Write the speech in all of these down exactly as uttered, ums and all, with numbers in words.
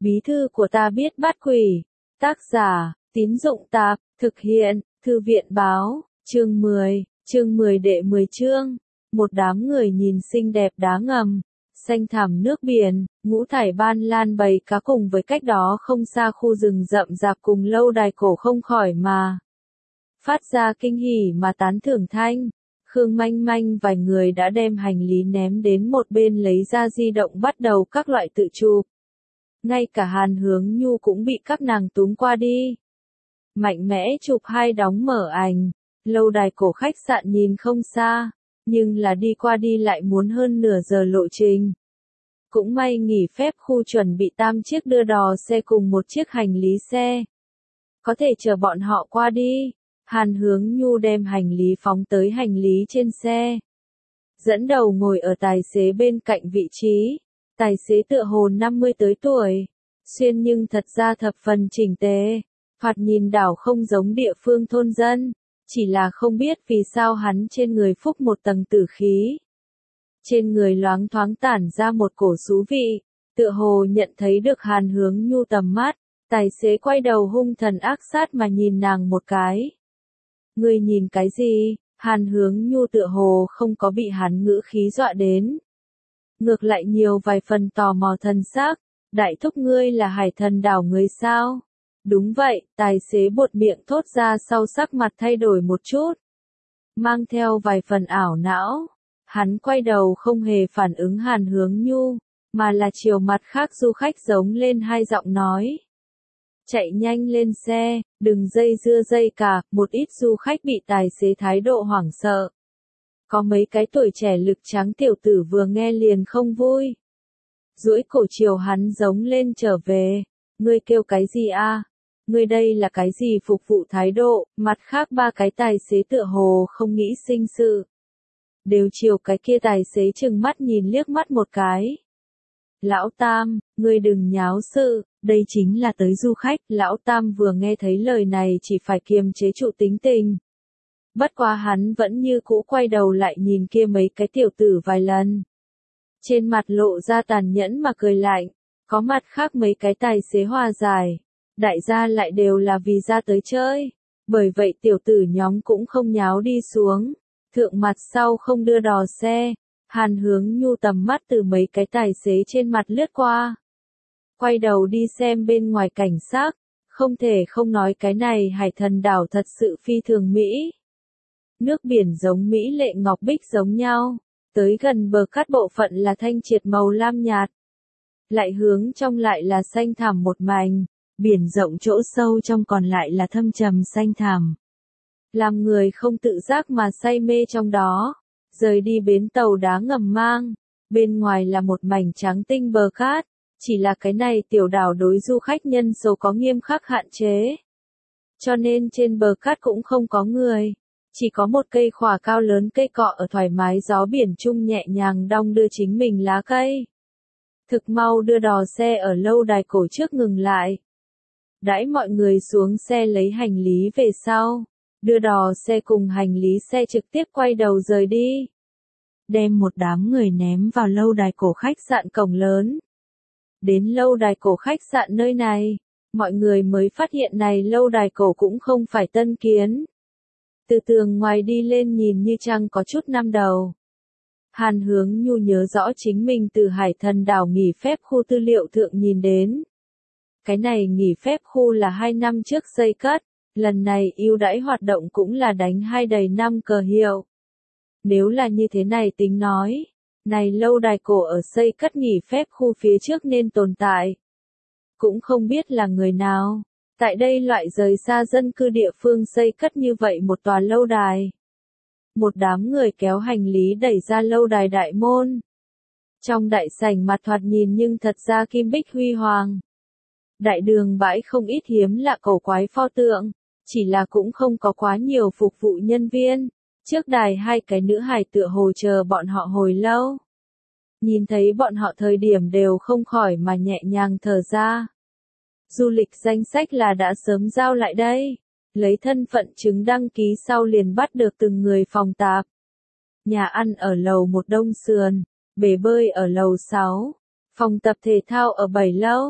Bí thư của ta biết bắt quỷ. Tác giả, Tín Dụng Tạp, thực hiện, Thư viện Báo, chương mười, chương mười đệ mười chương. Một đám người nhìn xinh đẹp đá ngầm, xanh thẳm nước biển, ngũ thải ban lan bầy cá cùng với cách đó không xa khu rừng rậm rạp cùng lâu đài cổ không khỏi mà phát ra kinh hỉ mà tán thưởng thanh. Khương Manh Manh vài người đã đem hành lý ném đến một bên lấy ra di động bắt đầu các loại tự chụp. Ngay cả Hàn Hướng Nhu cũng bị các nàng túm qua đi. Mạnh mẽ chụp hai đóng mở ảnh, lâu đài cổ khách sạn nhìn không xa, nhưng là đi qua đi lại muốn hơn nửa giờ lộ trình. Cũng may nghỉ phép khu chuẩn bị tam chiếc đưa đò xe cùng một chiếc hành lý xe. Có thể chờ bọn họ qua đi. Hàn Hướng Nhu đem hành lý phóng tới hành lý trên xe. Dẫn đầu ngồi ở tài xế bên cạnh vị trí. Tài xế tựa hồ năm mươi tới tuổi. Xuyên nhưng thật ra thập phần chỉnh tề. Thoạt nhìn đảo không giống địa phương thôn dân. Chỉ là không biết vì sao hắn trên người phúc một tầng tử khí. Trên người loáng thoáng tản ra một cổ xú vị. Tựa hồ nhận thấy được Hàn Hướng Nhu tầm mắt. Tài xế quay đầu hung thần ác sát mà nhìn nàng một cái. Ngươi nhìn cái gì? Hàn Hướng Nhu tựa hồ không có bị hắn ngữ khí dọa đến. Ngược lại nhiều vài phần tò mò thần sắc. Đại thúc ngươi là Hải Thần đảo người sao? Đúng vậy, tài xế buột miệng thốt ra sau sắc mặt thay đổi một chút. Mang theo vài phần ảo não. Hắn quay đầu không hề phản ứng Hàn Hướng Nhu, mà là chiều mặt khác du khách giống lên hai giọng nói. Chạy nhanh lên xe, đừng dây dưa dây cả, một ít du khách bị tài xế thái độ hoảng sợ. Có mấy cái tuổi trẻ lực trắng tiểu tử vừa nghe liền không vui. Duỗi cổ chiều hắn giống lên trở về, ngươi kêu cái gì a? Ngươi đây là cái gì phục vụ thái độ? Mặt khác ba cái tài xế tựa hồ không nghĩ sinh sự. Đều chiều cái kia tài xế chừng mắt nhìn liếc mắt một cái. Lão Tam, ngươi đừng nháo sự, đây chính là tới du khách. Lão Tam vừa nghe thấy lời này chỉ phải kiềm chế trụ tính tình. Bất quá hắn vẫn như cũ quay đầu lại nhìn kia mấy cái tiểu tử vài lần. Trên mặt lộ ra tàn nhẫn mà cười lạnh, có mặt khác mấy cái tài xế hòa giải. Đại gia lại đều là vì ra tới chơi, bởi vậy tiểu tử nhóm cũng không nháo đi xuống. Thượng mặt sau không đưa đò xe. Hàn Hướng Nhu tầm mắt từ mấy cái tài xế trên mặt lướt qua. Quay đầu đi xem bên ngoài cảnh sắc, không thể không nói cái này Hải Thần đảo thật sự phi thường mỹ. Nước biển giống mỹ lệ ngọc bích giống nhau, tới gần bờ cát bộ phận là thanh triệt màu lam nhạt. Lại hướng trong lại là xanh thẳm một mảnh, biển rộng chỗ sâu trong còn lại là thâm trầm xanh thẳm. Làm người không tự giác mà say mê trong đó. Rời đi bến tàu đá ngầm mang, bên ngoài là một mảnh trắng tinh bờ cát, chỉ là cái này tiểu đảo đối du khách nhân số có nghiêm khắc hạn chế. Cho nên trên bờ cát cũng không có người, chỉ có một cây khỏa cao lớn cây cọ ở thoải mái gió biển chung nhẹ nhàng đong đưa chính mình lá cây. Thực mau đưa đò xe ở lâu đài cổ trước ngừng lại. Đãi mọi người xuống xe lấy hành lý về sau. Đưa đò xe cùng hành lý xe trực tiếp quay đầu rời đi. Đem một đám người ném vào lâu đài cổ khách sạn cổng lớn. Đến lâu đài cổ khách sạn nơi này, mọi người mới phát hiện này lâu đài cổ cũng không phải tân kiến. Từ tường ngoài đi lên nhìn như chăng có chút năm đầu. Hàn Hướng Nhu nhớ rõ chính mình từ Hải Thần đảo nghỉ phép khu tư liệu thượng nhìn đến. Cái này nghỉ phép khu là hai năm trước xây cất. Lần này ưu đãi hoạt động cũng là đánh hai đầy năm cờ hiệu. Nếu là như thế này tính nói, này lâu đài cổ ở xây cất nghỉ phép khu phía trước nên tồn tại. Cũng không biết là người nào, tại đây loại rời xa dân cư địa phương xây cất như vậy một tòa lâu đài. Một đám người kéo hành lý đẩy ra lâu đài đại môn. Trong đại sảnh mặt thoạt nhìn nhưng thật ra kim bích huy hoàng. Đại đường bãi không ít hiếm lạ cổ quái pho tượng. Chỉ là cũng không có quá nhiều phục vụ nhân viên. Trước đài hai cái nữ hài tựa hồ chờ bọn họ hồi lâu. Nhìn thấy bọn họ thời điểm đều không khỏi mà nhẹ nhàng thở ra. Du lịch danh sách là đã sớm giao lại đây. Lấy thân phận chứng đăng ký sau liền bắt được từng người phòng tạp. Nhà ăn ở lầu một Đông Sườn, bể bơi ở lầu sáu, phòng tập thể thao ở bảy lâu.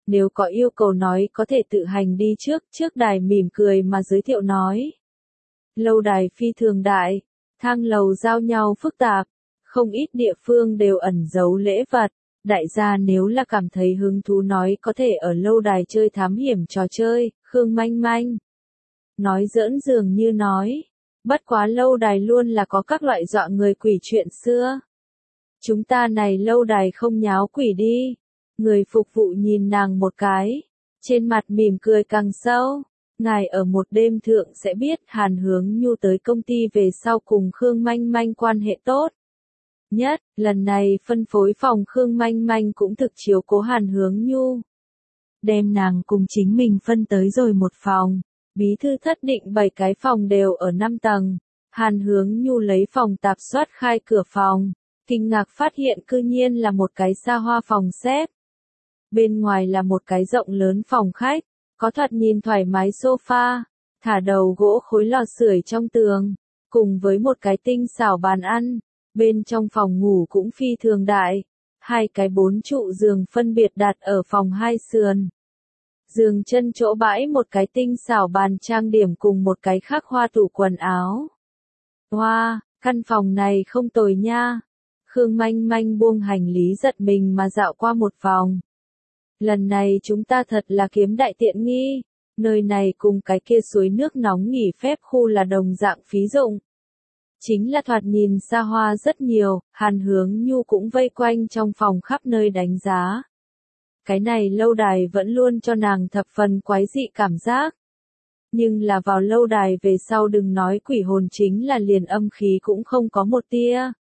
Nếu có yêu cầu nói có thể tự hành đi trước, trước đài mỉm cười mà giới thiệu nói. Lâu đài phi thường đại, thang lầu giao nhau phức tạp, không ít địa phương đều ẩn giấu lễ vật. Đại gia nếu là cảm thấy hứng thú nói có thể ở lâu đài chơi thám hiểm trò chơi, Khương Manh Manh nói giỡn dường như nói, bất quá lâu đài luôn là có các loại dọa người quỷ chuyện xưa. Chúng ta này lâu đài không nháo quỷ đi. Người phục vụ nhìn nàng một cái, trên mặt mỉm cười càng sâu. Ngài ở một đêm thượng sẽ biết Hàn Hướng Nhu tới công ty về sau cùng Khương Manh Manh quan hệ tốt. Nhất, lần này phân phối phòng Khương Manh Manh cũng thực chiếu cố Hàn Hướng Nhu. Đem nàng cùng chính mình phân tới rồi một phòng. Bí thư thất định bảy cái phòng đều ở năm tầng. Hàn Hướng Nhu lấy phòng tạp soát khai cửa phòng. Kinh ngạc phát hiện cư nhiên là một cái xa hoa phòng xếp. Bên ngoài là một cái rộng lớn phòng khách, có thoạt nhìn thoải mái sofa, thả đầu gỗ khối lò sưởi trong tường, cùng với một cái tinh xảo bàn ăn. Bên trong phòng ngủ cũng phi thường đại, hai cái bốn trụ giường phân biệt đặt ở phòng hai sườn. Giường chân chỗ bãi một cái tinh xảo bàn trang điểm cùng một cái khắc hoa tủ quần áo. Hoa, wow, căn phòng này không tồi nha. Khương Manh Manh buông hành lý giật mình mà dạo qua một vòng. Lần này chúng ta thật là kiếm đại tiện nghi, nơi này cùng cái kia suối nước nóng nghỉ phép khu là đồng dạng phí dụng. Chính là thoạt nhìn xa hoa rất nhiều, Hàn Hướng Nhu cũng vây quanh trong phòng khắp nơi đánh giá. Cái này lâu đài vẫn luôn cho nàng thập phần quái dị cảm giác. Nhưng là vào lâu đài về sau đừng nói quỷ hồn chính là liền âm khí cũng không có một tia.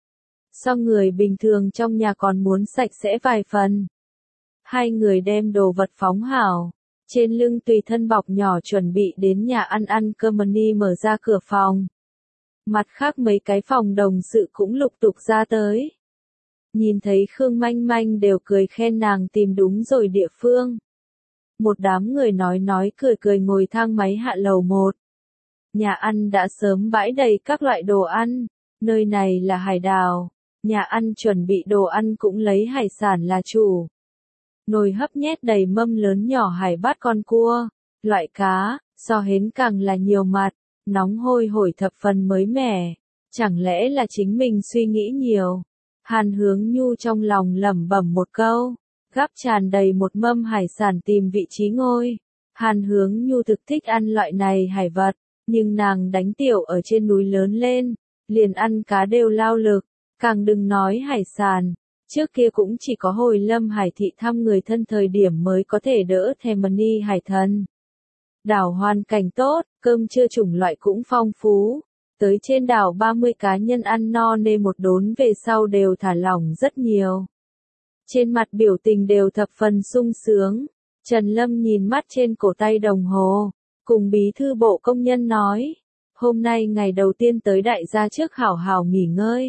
So người bình thường trong nhà còn muốn sạch sẽ vài phần. Hai người đem đồ vật phóng hảo, trên lưng tùy thân bọc nhỏ chuẩn bị đến nhà ăn ăn cơm mani mở ra cửa phòng. Mặt khác mấy cái phòng đồng sự cũng lục tục ra tới. Nhìn thấy Khương Manh Manh đều cười khen nàng tìm đúng rồi địa phương. Một đám người nói nói cười cười ngồi thang máy hạ lầu một. Nhà ăn đã sớm bãi đầy các loại đồ ăn, nơi này là hải đảo, nhà ăn chuẩn bị đồ ăn cũng lấy hải sản là chủ. Nồi hấp nhét đầy mâm lớn nhỏ hải bát con cua, loại cá, so hến càng là nhiều mặt, nóng hôi hổi thập phần mới mẻ. Chẳng lẽ là chính mình suy nghĩ nhiều? Hàn Hướng Nhu trong lòng lẩm bẩm một câu, gắp tràn đầy một mâm hải sản tìm vị trí ngôi. Hàn Hướng Nhu thực thích ăn loại này hải vật, nhưng nàng đánh tiểu ở trên núi lớn lên, liền ăn cá đều lao lực, càng đừng nói hải sản. Trước kia cũng chỉ có hồi Lâm Hải thị thăm người thân thời điểm mới có thể đỡ thèm mani hải thần. Đảo hoàn cảnh tốt, cơm trưa chủng loại cũng phong phú. Tới trên đảo ba mươi cá nhân ăn no nê một đốn về sau đều thả lỏng rất nhiều. Trên mặt biểu tình đều thập phần sung sướng. Trần Lâm nhìn mắt trên cổ tay đồng hồ, cùng bí thư bộ công nhân nói. Hôm nay ngày đầu tiên tới đại gia trước hảo hảo nghỉ ngơi.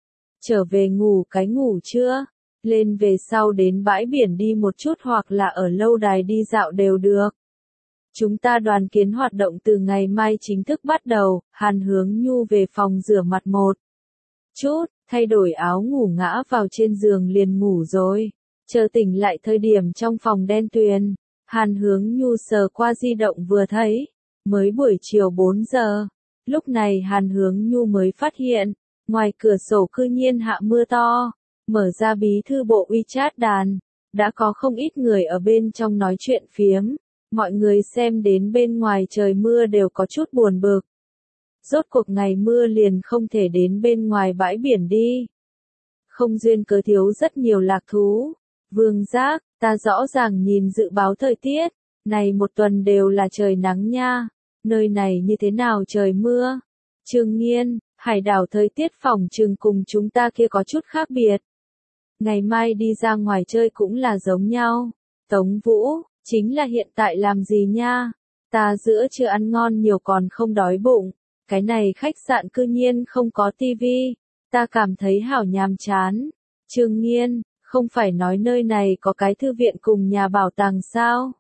Trở về ngủ cái ngủ trưa, lên về sau đến bãi biển đi một chút hoặc là ở lâu đài đi dạo đều được. Chúng ta đoàn kiến hoạt động từ ngày mai chính thức bắt đầu. Hàn Hướng Nhu về phòng rửa mặt một chút, thay đổi áo ngủ ngã vào trên giường liền ngủ rồi. Chờ tỉnh lại thời điểm trong phòng đen tuyền, Hàn Hướng Nhu sờ qua di động vừa thấy, mới buổi chiều bốn giờ. Lúc này Hàn Hướng Nhu mới phát hiện, ngoài cửa sổ cư nhiên hạ mưa to. Mở ra bí thư bộ WeChat đàn, đã có không ít người ở bên trong nói chuyện phiếm. Mọi người xem đến bên ngoài trời mưa đều có chút buồn bực. Rốt cuộc ngày mưa liền không thể đến bên ngoài bãi biển đi. Không duyên cớ thiếu rất nhiều lạc thú. Vương Giác, ta rõ ràng nhìn dự báo thời tiết, này một tuần đều là trời nắng nha. Nơi này như thế nào trời mưa? Trương Nghiên, hải đảo thời tiết phòng trừng cùng chúng ta kia có chút khác biệt. Ngày mai đi ra ngoài chơi cũng là giống nhau. Tống Vũ, chính là hiện tại làm gì nha? Ta giữa chưa ăn ngon nhiều còn không đói bụng. Cái này khách sạn cư nhiên không có tivi. Ta cảm thấy hảo nhàm chán. Trương Nghiên, không phải nói nơi này có cái thư viện cùng nhà bảo tàng sao?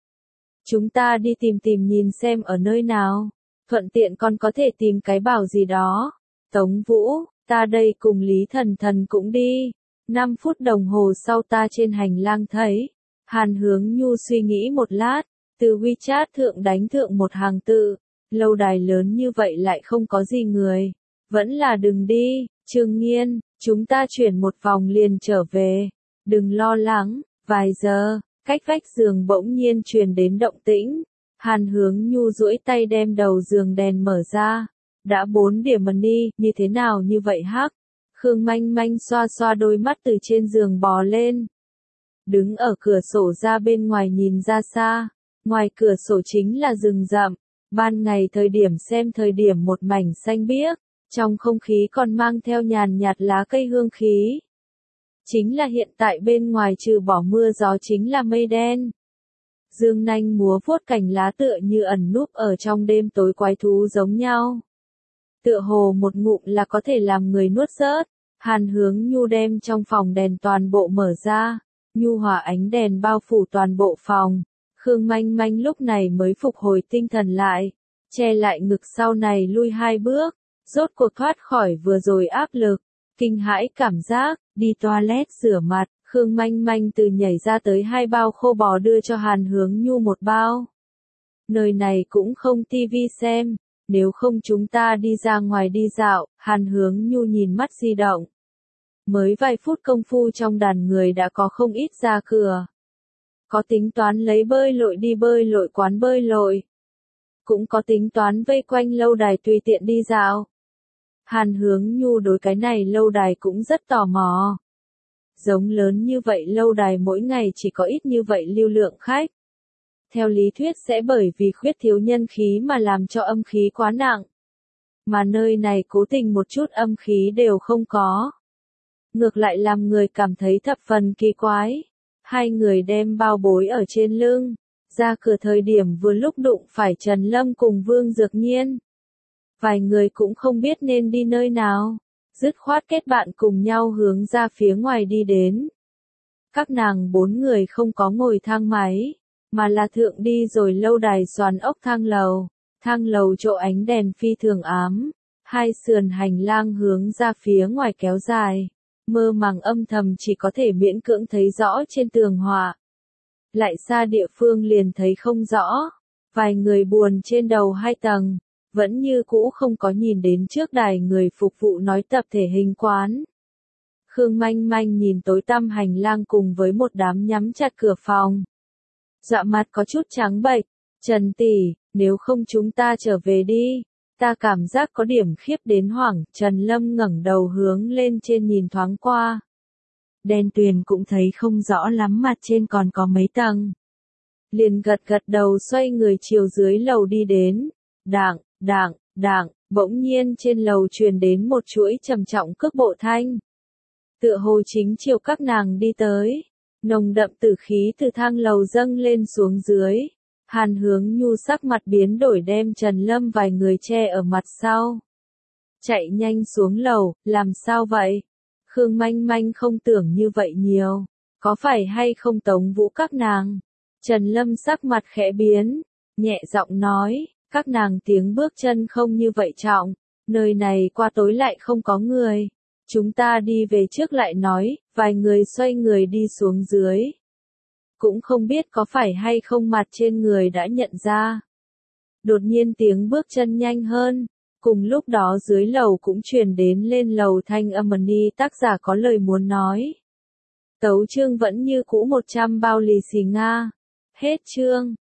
Chúng ta đi tìm tìm nhìn xem ở nơi nào. Thuận tiện còn có thể tìm cái bảo gì đó. Tống Vũ, ta đây cùng Lý Thần Thần cũng đi. năm phút đồng hồ sau ta trên hành lang thấy Hàn Hướng Nhu suy nghĩ một lát, từ WeChat thượng đánh thượng một hàng tự, lâu đài lớn như vậy lại không có gì người. Vẫn là đừng đi, Trương Nghiên, chúng ta chuyển một vòng liền trở về. Đừng lo lắng, vài giờ, cách vách giường bỗng nhiên truyền đến động tĩnh. Hàn Hướng Nhu duỗi tay đem đầu giường đèn mở ra. Đã bốn điểm money, như thế nào như vậy hắc? Khương Manh Manh xoa xoa đôi mắt từ trên giường bò lên. Đứng ở cửa sổ ra bên ngoài nhìn ra xa. Ngoài cửa sổ chính là rừng rậm. Ban ngày thời điểm xem thời điểm một mảnh xanh biếc. Trong không khí còn mang theo nhàn nhạt lá cây hương khí. Chính là hiện tại bên ngoài trừ bỏ mưa gió chính là mây đen. Dương nanh múa vuốt cành lá tựa như ẩn núp ở trong đêm tối quái thú giống nhau. Tựa hồ một ngụm là có thể làm người nuốt rớt. Hàn Hướng Nhu đem trong phòng đèn toàn bộ mở ra. Nhu hòa ánh đèn bao phủ toàn bộ phòng. Khương Manh Manh lúc này mới phục hồi tinh thần lại. Che lại ngực sau này lui hai bước. Rốt cuộc thoát khỏi vừa rồi áp lực. Kinh hãi cảm giác, đi toilet rửa mặt. Khương Manh Manh từ nhảy ra tới hai bao khô bò đưa cho Hàn Hướng Nhu một bao. Nơi này cũng không tivi xem. Nếu không chúng ta đi ra ngoài đi dạo. Hàn Hướng Nhu nhìn mắt di động. Mới vài phút công phu trong đàn người đã có không ít ra cửa. Có tính toán lấy bơi lội đi bơi lội quán bơi lội. Cũng có tính toán vây quanh lâu đài tùy tiện đi dạo. Hàn Hướng Nhu đối cái này lâu đài cũng rất tò mò. Giống lớn như vậy lâu đài mỗi ngày chỉ có ít như vậy lưu lượng khách. Theo lý thuyết sẽ bởi vì khuyết thiếu nhân khí mà làm cho âm khí quá nặng. Mà nơi này cố tình một chút âm khí đều không có. Ngược lại làm người cảm thấy thập phần kỳ quái. Hai người đem bao bối ở trên lưng. Ra cửa thời điểm vừa lúc đụng phải Trần Lâm cùng Vương Dược Nhiên. Vài người cũng không biết nên đi nơi nào. Dứt khoát kết bạn cùng nhau hướng ra phía ngoài đi đến. Các nàng bốn người không có ngồi thang máy, mà là thượng đi rồi lâu đài xoàn ốc thang lầu. Thang lầu chỗ ánh đèn phi thường ám. Hai sườn hành lang hướng ra phía ngoài kéo dài. Mơ màng âm thầm chỉ có thể miễn cưỡng thấy rõ trên tường họa. Lại xa địa phương liền thấy không rõ. Vài người buồn trên đầu hai tầng. Vẫn như cũ không có nhìn đến trước đài người phục vụ nói tập thể hình quán. Khương Manh Manh nhìn tối tăm hành lang cùng với một đám nhắm chặt cửa phòng. Dọa mặt có chút trắng bệch. Trần tỷ, nếu không chúng ta trở về đi. Ta cảm giác có điểm khiếp đến hoảng. Trần Lâm ngẩng đầu hướng lên trên nhìn thoáng qua. Đen tuyền cũng thấy không rõ lắm mặt trên còn có mấy tầng. Liền gật gật đầu xoay người chiều dưới lầu đi đến. Đạng, đạng, đạng, bỗng nhiên trên lầu truyền đến một chuỗi trầm trọng cước bộ thanh. Tựa hồ chính chiều các nàng đi tới. Nồng đậm tử khí từ thang lầu dâng lên xuống dưới. Hàn Hướng Nhu sắc mặt biến đổi đem Trần Lâm vài người che ở mặt sau. Chạy nhanh xuống lầu, làm sao vậy? Khương Manh Manh không tưởng như vậy nhiều. Có phải hay không Tống Vũ các nàng? Trần Lâm sắc mặt khẽ biến. Nhẹ giọng nói, các nàng tiếng bước chân không như vậy trọng. Nơi này qua tối lại không có người. Chúng ta đi về trước lại nói, vài người xoay người đi xuống dưới. Cũng không biết có phải hay không mặt trên người đã nhận ra. Đột nhiên tiếng bước chân nhanh hơn. Cùng lúc đó dưới lầu cũng truyền đến lên lầu thanh âm ni tác giả có lời muốn nói. Tấu chương vẫn như cũ một trăm bao lì xì Nga. Hết chương.